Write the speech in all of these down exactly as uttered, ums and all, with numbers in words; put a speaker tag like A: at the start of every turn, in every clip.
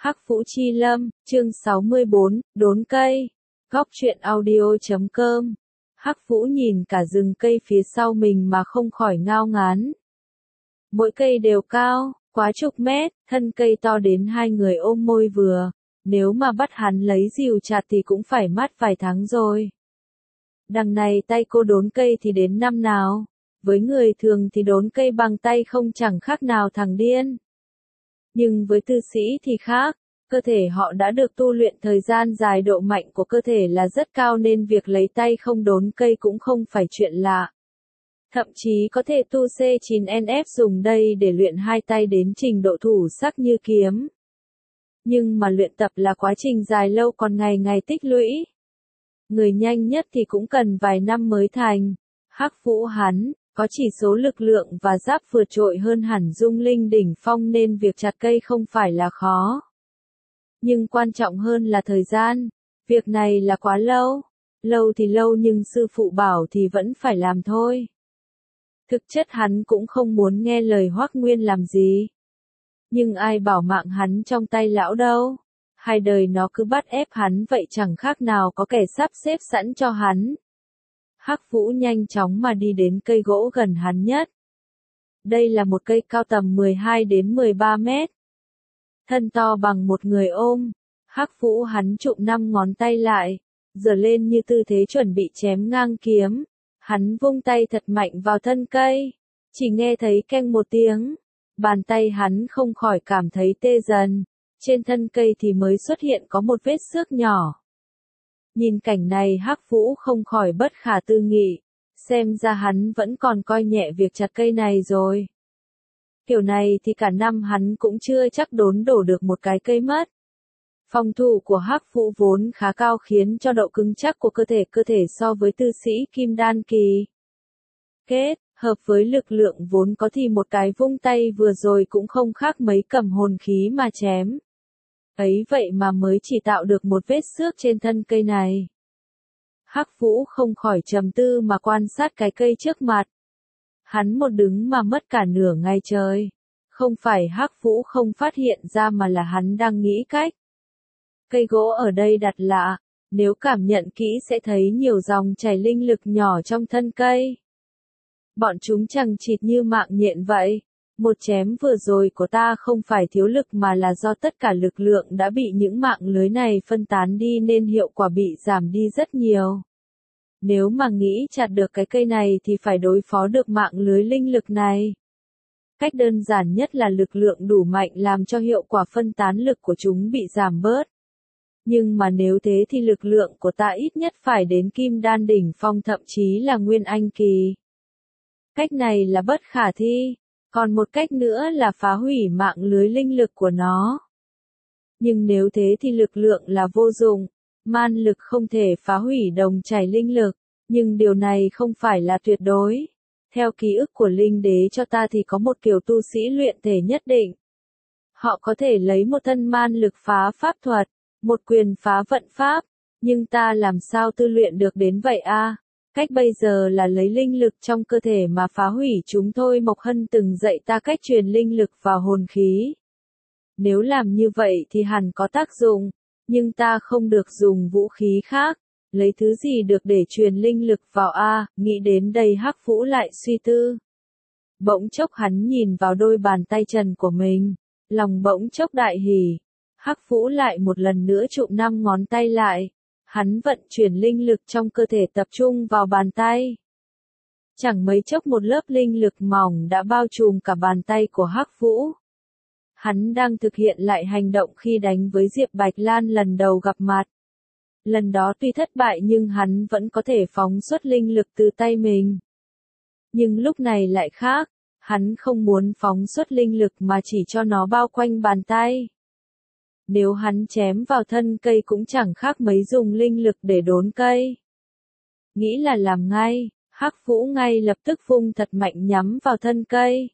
A: Hắc Vũ Chi Lâm, chương sáu mươi bốn, đốn cây. Góc truyện audio chấm com. Hắc Vũ nhìn cả rừng cây phía sau mình mà không khỏi ngao ngán. Mỗi cây đều cao, quá chục mét, thân cây to đến hai người ôm môi vừa. Nếu mà bắt hắn lấy rìu chặt thì cũng phải mất vài tháng rồi. Đằng này tay cô đốn cây thì đến năm nào? Với người thường thì đốn cây bằng tay không chẳng khác nào thằng điên. Nhưng với tư sĩ thì khác, cơ thể họ đã được tu luyện thời gian dài, độ mạnh của cơ thể là rất cao nên việc lấy tay không đốn cây cũng không phải chuyện lạ. Thậm chí có thể tu C chín N F dùng đây để luyện hai tay đến trình độ thủ sắc như kiếm. Nhưng mà luyện tập là quá trình dài lâu còn ngày ngày tích lũy. Người nhanh nhất thì cũng cần vài năm mới thành. Hắc Vũ hắn có chỉ số lực lượng và giáp vượt trội hơn hẳn Dung Linh đỉnh phong nên việc chặt cây không phải là khó. Nhưng quan trọng hơn là thời gian. Việc này là quá lâu. Lâu thì lâu nhưng sư phụ bảo thì vẫn phải làm thôi. Thực chất hắn cũng không muốn nghe lời Hoắc Nguyên làm gì. Nhưng ai bảo mạng hắn trong tay lão đâu. Hai đời nó cứ bắt ép hắn vậy chẳng khác nào có kẻ sắp xếp sẵn cho hắn. Hắc Vũ nhanh chóng mà đi đến cây gỗ gần hắn nhất. Đây là một cây cao tầm mười hai đến mười ba mét. Thân to bằng một người ôm. Hắc Vũ hắn chụm năm ngón tay lại, giơ lên như tư thế chuẩn bị chém ngang kiếm. Hắn vung tay thật mạnh vào thân cây. Chỉ nghe thấy keng một tiếng. Bàn tay hắn không khỏi cảm thấy tê dần. Trên thân cây thì mới xuất hiện có một vết xước nhỏ. Nhìn cảnh này Hắc Vũ không khỏi bất khả tư nghị. Xem ra hắn vẫn còn coi nhẹ việc chặt cây này rồi. Kiểu này thì cả năm hắn cũng chưa chắc đốn đổ được một cái cây mất. Phòng thủ của Hắc Vũ vốn khá cao khiến cho độ cứng chắc của cơ thể cơ thể so với tư sĩ kim đan kỳ. Kết hợp với lực lượng vốn có thì một cái vung tay vừa rồi cũng không khác mấy cầm hồn khí mà chém. Ấy vậy mà mới chỉ tạo được một vết xước trên thân cây này. Hắc Vũ không khỏi trầm tư mà quan sát cái cây trước mặt. Hắn một đứng mà mất cả nửa ngày trời. Không phải Hắc Vũ không phát hiện ra mà là hắn đang nghĩ cách. Cây gỗ ở đây đặt lạ, nếu cảm nhận kỹ sẽ thấy nhiều dòng chảy linh lực nhỏ trong thân cây. Bọn chúng chằng chịt như mạng nhện vậy. Một chém vừa rồi của ta không phải thiếu lực mà là do tất cả lực lượng đã bị những mạng lưới này phân tán đi nên hiệu quả bị giảm đi rất nhiều. Nếu mà nghĩ chặt được cái cây này thì phải đối phó được mạng lưới linh lực này. Cách đơn giản nhất là lực lượng đủ mạnh làm cho hiệu quả phân tán lực của chúng bị giảm bớt. Nhưng mà nếu thế thì lực lượng của ta ít nhất phải đến kim đan đỉnh phong thậm chí là nguyên anh kỳ. Cách này là bất khả thi. Còn một cách nữa là phá hủy mạng lưới linh lực của nó. Nhưng nếu thế thì lực lượng là vô dụng. Man lực không thể phá hủy đồng chảy linh lực. Nhưng điều này không phải là tuyệt đối. Theo ký ức của Linh Đế cho ta thì có một kiểu tu sĩ luyện thể nhất định. Họ có thể lấy một thân man lực phá pháp thuật, một quyền phá vận pháp. Nhưng ta làm sao tu luyện được đến vậy a? Cách bây giờ là lấy linh lực trong cơ thể mà phá hủy chúng thôi. Mộc Hân từng dạy ta cách truyền linh lực vào hồn khí. Nếu làm như vậy thì hẳn có tác dụng, nhưng ta không được dùng vũ khí khác. Lấy thứ gì được để truyền linh lực vào a? Nghĩ đến đây Hắc Vũ lại suy tư. Bỗng chốc hắn nhìn vào đôi bàn tay trần của mình, lòng bỗng chốc đại hỉ. Hắc Vũ lại một lần nữa chụm năm ngón tay lại. Hắn vận chuyển linh lực trong cơ thể tập trung vào bàn tay. Chẳng mấy chốc một lớp linh lực mỏng đã bao trùm cả bàn tay của Hắc Vũ. Hắn đang thực hiện lại hành động khi đánh với Diệp Bạch Lan lần đầu gặp mặt. Lần đó tuy thất bại nhưng hắn vẫn có thể phóng xuất linh lực từ tay mình. Nhưng lúc này lại khác, hắn không muốn phóng xuất linh lực mà chỉ cho nó bao quanh bàn tay. Nếu hắn chém vào thân cây cũng chẳng khác mấy dùng linh lực để đốn cây. Nghĩ là làm ngay, Hắc Vũ ngay lập tức vung thật mạnh nhắm vào thân cây.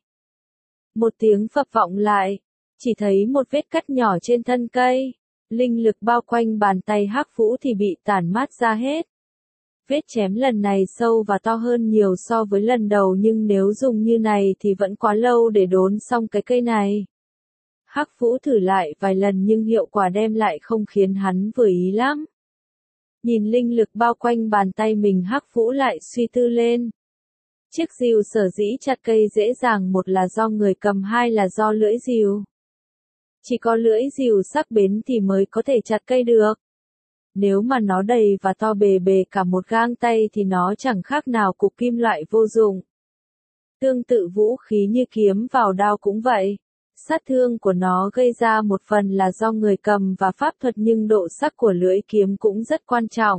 A: Một tiếng phập vọng lại, chỉ thấy một vết cắt nhỏ trên thân cây. Linh lực bao quanh bàn tay Hắc Vũ thì bị tản mát ra hết. Vết chém lần này sâu và to hơn nhiều so với lần đầu nhưng nếu dùng như này thì vẫn quá lâu để đốn xong cái cây này. Hắc Vũ thử lại vài lần nhưng hiệu quả đem lại không khiến hắn vừa ý lắm. Nhìn linh lực bao quanh bàn tay mình, Hắc Vũ lại suy tư lên. Chiếc rìu sở dĩ chặt cây dễ dàng, một là do người cầm, hai là do lưỡi rìu. Chỉ có lưỡi rìu sắc bén thì mới có thể chặt cây được. Nếu mà nó đầy và to bề bề cả một gang tay thì nó chẳng khác nào cục kim loại vô dụng. Tương tự vũ khí như kiếm vào đao cũng vậy. Sát thương của nó gây ra một phần là do người cầm và pháp thuật, nhưng độ sắc của lưỡi kiếm cũng rất quan trọng.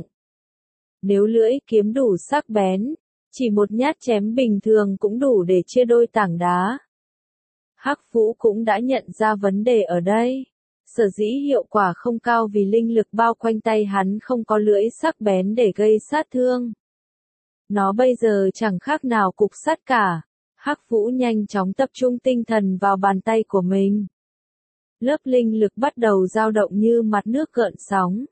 A: Nếu lưỡi kiếm đủ sắc bén, chỉ một nhát chém bình thường cũng đủ để chia đôi tảng đá. Hắc Vũ cũng đã nhận ra vấn đề ở đây. Sở dĩ hiệu quả không cao vì linh lực bao quanh tay hắn không có lưỡi sắc bén để gây sát thương. Nó bây giờ chẳng khác nào cục sắt cả. Hắc Vũ nhanh chóng tập trung tinh thần vào bàn tay của mình. Lớp linh lực bắt đầu dao động như mặt nước gợn sóng.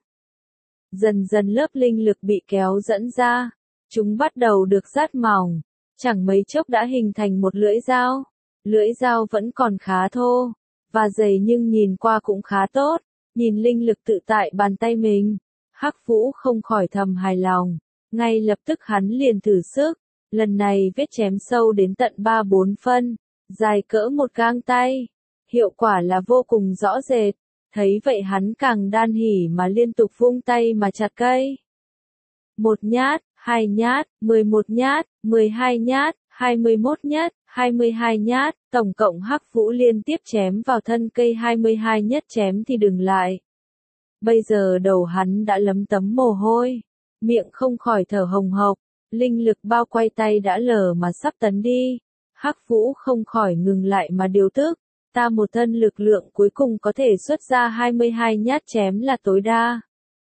A: Dần dần lớp linh lực bị kéo dẫn ra. Chúng bắt đầu được rát mỏng. Chẳng mấy chốc đã hình thành một lưỡi dao. Lưỡi dao vẫn còn khá thô và dày nhưng nhìn qua cũng khá tốt. Nhìn linh lực tự tại bàn tay mình, Hắc Vũ không khỏi thầm hài lòng. Ngay lập tức hắn liền thử sức. Lần này vết chém sâu đến tận ba bốn phân, dài cỡ một gang tay. Hiệu quả là vô cùng rõ rệt. Thấy vậy hắn càng đan hỉ mà liên tục vung tay mà chặt cây. Một nhát, hai nhát, mười một nhát, mười hai nhát, hai mươi mốt nhát, hai mươi hai nhát, tổng cộng Hắc Vũ liên tiếp chém vào thân cây hai mươi hai nhát, chém thì đừng lại. Bây giờ đầu hắn đã lấm tấm mồ hôi, miệng không khỏi thở hồng hộc, linh lực bao quay tay đã lờ mà sắp tấn đi. Hắc Vũ không khỏi ngừng lại mà điều tức, ta một thân lực lượng cuối cùng có thể xuất ra hai mươi hai nhát chém là tối đa.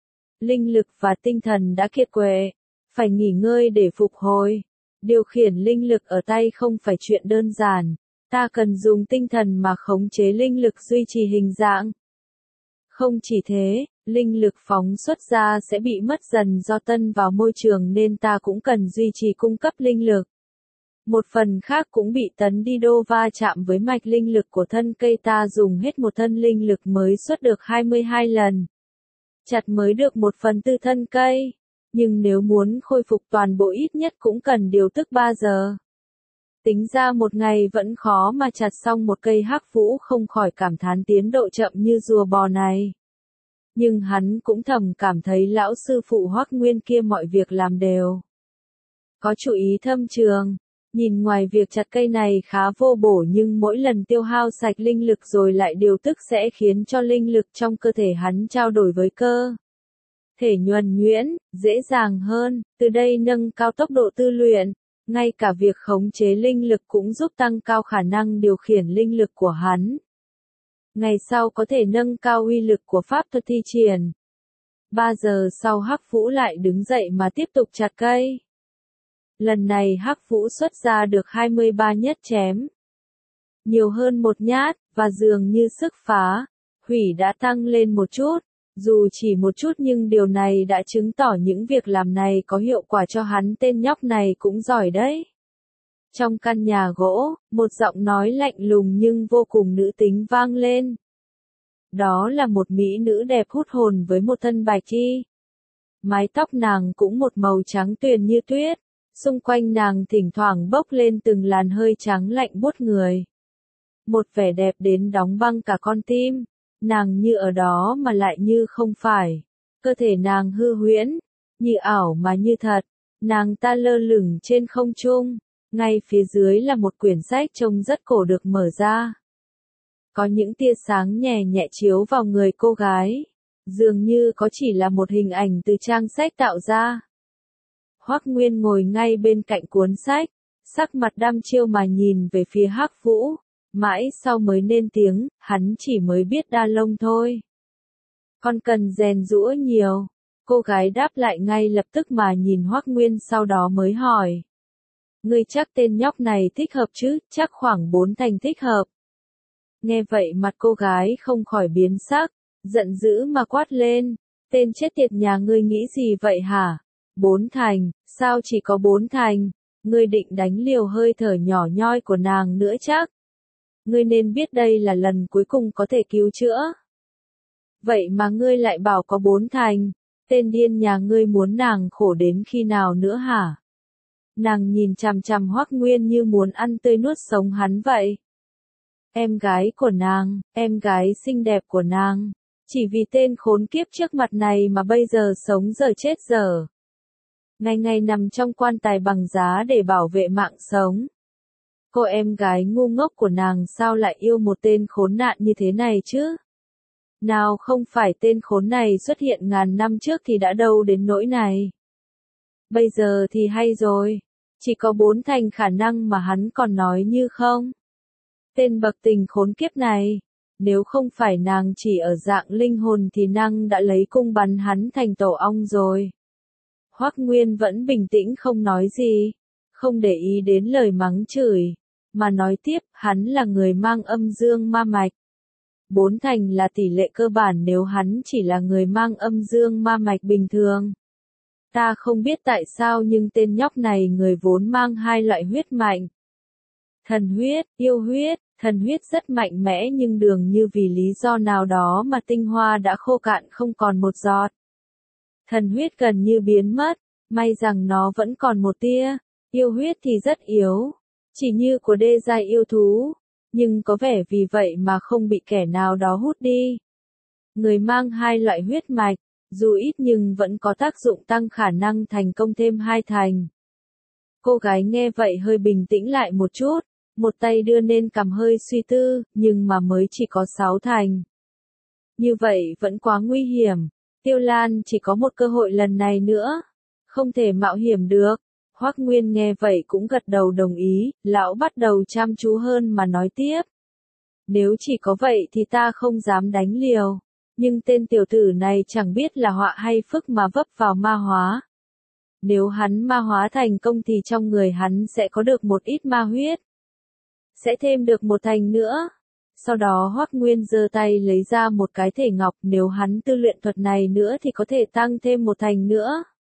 A: Linh lực và tinh thần đã kiệt quệ, phải nghỉ ngơi để phục hồi. Điều khiển linh lực ở tay không phải chuyện đơn giản, ta cần dùng tinh thần mà khống chế linh lực duy trì hình dạng. Không chỉ thế, linh lực phóng xuất ra sẽ bị mất dần do tân vào môi trường nên ta cũng cần duy trì cung cấp linh lực. Một phần khác cũng bị tấn đi đô va chạm với mạch linh lực của thân cây, ta dùng hết một thân linh lực mới xuất được hai mươi hai lần. Chặt mới được một phần tư thân cây. Nhưng nếu muốn khôi phục toàn bộ ít nhất cũng cần điều tức ba giờ. Tính ra một ngày vẫn khó mà chặt xong một cây. Hắc Vũ không khỏi cảm thán tiến độ chậm như rùa bò này. Nhưng hắn cũng thầm cảm thấy lão sư phụ Hoắc Nguyên kia mọi việc làm đều có chủ ý thâm trường. Nhìn ngoài việc chặt cây này khá vô bổ nhưng mỗi lần tiêu hao sạch linh lực rồi lại điều tức sẽ khiến cho linh lực trong cơ thể hắn trao đổi với cơ thể nhuần nhuyễn, dễ dàng hơn, từ đây nâng cao tốc độ tu luyện. Ngay cả việc khống chế linh lực cũng giúp tăng cao khả năng điều khiển linh lực của hắn. Ngày sau có thể nâng cao uy lực của pháp thuật thi triển. Ba giờ sau Hắc Vũ lại đứng dậy mà tiếp tục chặt cây. Lần này Hắc Vũ xuất ra được hai mươi ba nhát chém. Nhiều hơn một nhát, và dường như sức phá hủy đã tăng lên một chút. Dù chỉ một chút nhưng điều này đã chứng tỏ những việc làm này có hiệu quả cho hắn. Tên nhóc này cũng giỏi đấy. Trong căn nhà gỗ, một giọng nói lạnh lùng nhưng vô cùng nữ tính vang lên. Đó là một mỹ nữ đẹp hút hồn với một thân bạch y. Mái tóc nàng cũng một màu trắng tuyền như tuyết. Xung quanh nàng thỉnh thoảng bốc lên từng làn hơi trắng lạnh buốt người. Một vẻ đẹp đến đóng băng cả con tim. Nàng như ở đó mà lại như không phải. Cơ thể nàng hư huyễn, như ảo mà như thật. Nàng ta lơ lửng trên không trung. Ngay phía dưới là một quyển sách trông rất cổ được mở ra. Có những tia sáng nhẹ nhẹ chiếu vào người cô gái. Dường như có chỉ là một hình ảnh từ trang sách tạo ra. Hoắc Nguyên ngồi ngay bên cạnh cuốn sách, sắc mặt đăm chiêu mà nhìn về phía Hắc Vũ. Mãi sau mới nên tiếng, hắn chỉ mới biết đa lông thôi. Con cần rèn giũa nhiều. Cô gái đáp lại ngay lập tức mà nhìn Hoắc Nguyên sau đó mới hỏi. Ngươi chắc tên nhóc này thích hợp chứ, chắc khoảng bốn thành thích hợp. Nghe vậy mặt cô gái không khỏi biến sắc, giận dữ mà quát lên. Tên chết tiệt nhà ngươi nghĩ gì vậy hả? Bốn thành, sao chỉ có bốn thành? Ngươi định đánh liều hơi thở nhỏ nhoi của nàng nữa chắc? Ngươi nên biết đây là lần cuối cùng có thể cứu chữa. Vậy mà ngươi lại bảo có bốn thành, tên điên nhà ngươi muốn nàng khổ đến khi nào nữa hả? Nàng nhìn chằm chằm Hoắc Nguyên như muốn ăn tươi nuốt sống hắn vậy. Em gái của nàng, em gái xinh đẹp của nàng, chỉ vì tên khốn kiếp trước mặt này mà bây giờ sống giờ chết giờ. Ngày ngày nằm trong quan tài bằng giá để bảo vệ mạng sống. Cô em gái ngu ngốc của nàng sao lại yêu một tên khốn nạn như thế này chứ? Nào không phải tên khốn này xuất hiện ngàn năm trước thì đã đâu đến nỗi này. Bây giờ thì hay rồi, chỉ có bốn thành khả năng mà hắn còn nói như không. Tên bậc tình khốn kiếp này, nếu không phải nàng chỉ ở dạng linh hồn thì nàng đã lấy cung bắn hắn thành tổ ong rồi. Hoắc Nguyên vẫn bình tĩnh không nói gì, không để ý đến lời mắng chửi, mà nói tiếp, hắn là người mang âm dương ma mạch. Bốn thành là tỷ lệ cơ bản nếu hắn chỉ là người mang âm dương ma mạch bình thường. Ta không biết tại sao nhưng tên nhóc này người vốn mang hai loại huyết mạnh. Thần huyết, yêu huyết, thần huyết rất mạnh mẽ nhưng dường như vì lý do nào đó mà tinh hoa đã khô cạn không còn một giọt. Thần huyết gần như biến mất, may rằng nó vẫn còn một tia, yêu huyết thì rất yếu, chỉ như của đê giai yêu thú, nhưng có vẻ vì vậy mà không bị kẻ nào đó hút đi. Người mang hai loại huyết mạch, dù ít nhưng vẫn có tác dụng tăng khả năng thành công thêm hai thành. Cô gái nghe vậy hơi bình tĩnh lại một chút, một tay đưa lên cằm hơi suy tư, nhưng mà mới chỉ có sáu thành. Như vậy vẫn quá nguy hiểm, Tiêu Lan chỉ có một cơ hội lần này nữa, không thể mạo hiểm được. Hoắc Nguyên nghe vậy cũng gật đầu đồng ý, lão bắt đầu chăm chú hơn mà nói tiếp. Nếu chỉ có vậy thì ta không dám đánh liều, nhưng tên tiểu tử này chẳng biết là họa hay phước mà vấp vào ma hóa. Nếu hắn ma hóa thành công thì trong người hắn sẽ có được một ít ma huyết. Sẽ thêm được một thành nữa. Sau đó Hoắc Nguyên giơ tay lấy ra một cái thể ngọc, nếu hắn tu luyện thuật này nữa thì có thể tăng thêm một thành nữa.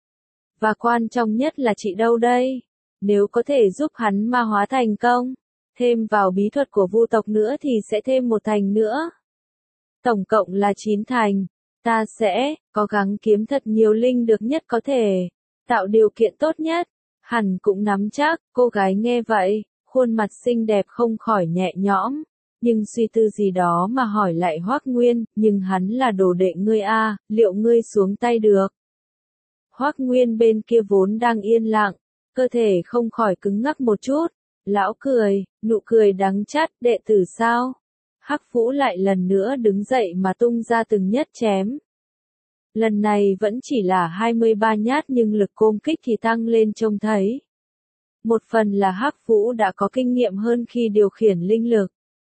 A: Và quan trọng nhất là chị đâu đây? Nếu có thể giúp hắn ma hóa thành công, thêm vào bí thuật của vu tộc nữa thì sẽ thêm một thành nữa. Tổng cộng là chín thành. Ta sẽ cố gắng kiếm thật nhiều linh được nhất có thể, tạo điều kiện tốt nhất. Hẳn cũng nắm chắc. Cô gái nghe vậy, khuôn mặt xinh đẹp không khỏi nhẹ nhõm, nhưng suy tư gì đó mà hỏi lại Hoắc Nguyên, nhưng hắn là đồ đệ ngươi a, liệu ngươi xuống tay được? Hoắc Nguyên bên kia vốn đang yên lặng, cơ thể không khỏi cứng ngắc một chút. Lão cười, nụ cười đắng chát, đệ tử sao? Hắc Vũ lại lần nữa đứng dậy mà tung ra từng nhát chém. Lần này vẫn chỉ là hai mươi ba nhát nhưng lực công kích thì tăng lên trông thấy. Một phần là Hắc Vũ đã có kinh nghiệm hơn khi điều khiển linh lực,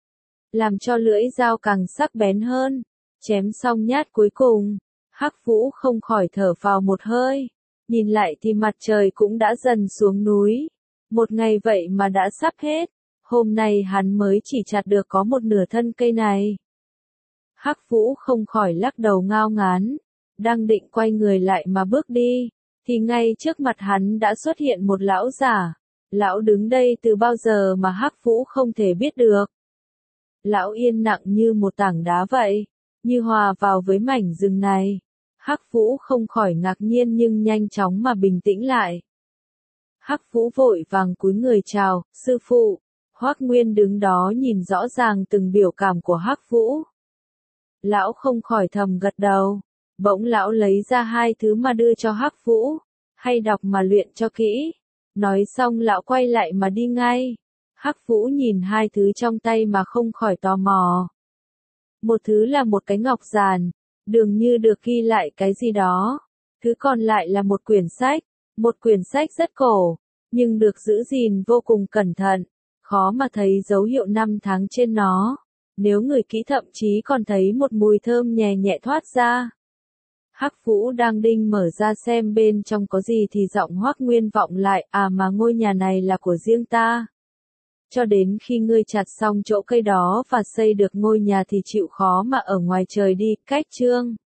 A: làm cho lưỡi dao càng sắc bén hơn. Chém xong nhát cuối cùng, Hắc Vũ không khỏi thở phào một hơi. Nhìn lại thì mặt trời cũng đã dần xuống núi. Một ngày vậy mà đã sắp hết. Hôm nay hắn mới chỉ chặt được có một nửa thân cây này. Hắc Vũ không khỏi lắc đầu ngao ngán. Đang định quay người lại mà bước đi, thì ngay trước mặt hắn đã xuất hiện một lão giả. Lão đứng đây từ bao giờ mà Hắc Vũ không thể biết được. Lão yên lặng như một tảng đá vậy, như hòa vào với mảnh rừng này. Hắc Vũ không khỏi ngạc nhiên nhưng nhanh chóng mà bình tĩnh lại. Hắc Vũ vội vàng cúi người chào, sư phụ. Hoắc Nguyên đứng đó nhìn rõ ràng từng biểu cảm của Hắc Vũ. Lão không khỏi thầm gật đầu. Bỗng lão lấy ra hai thứ mà đưa cho Hắc Vũ. Hay đọc mà luyện cho kỹ. Nói xong lão quay lại mà đi ngay. Hắc Vũ nhìn hai thứ trong tay mà không khỏi tò mò. Một thứ là một cái ngọc giản, dường như được ghi lại cái gì đó. Thứ còn lại là một quyển sách, một quyển sách rất cổ, nhưng được giữ gìn vô cùng cẩn thận, khó mà thấy dấu hiệu năm tháng trên nó. Nếu người kỹ thậm chí còn thấy một mùi thơm nhẹ nhẹ thoát ra. Hắc Vũ đang định mở ra xem bên trong có gì thì giọng Hoắc Nguyên vọng lại, à mà ngôi nhà này là của riêng ta. Cho đến khi ngươi chặt xong chỗ cây đó và xây được ngôi nhà thì chịu khó mà ở ngoài trời đi, cách chương.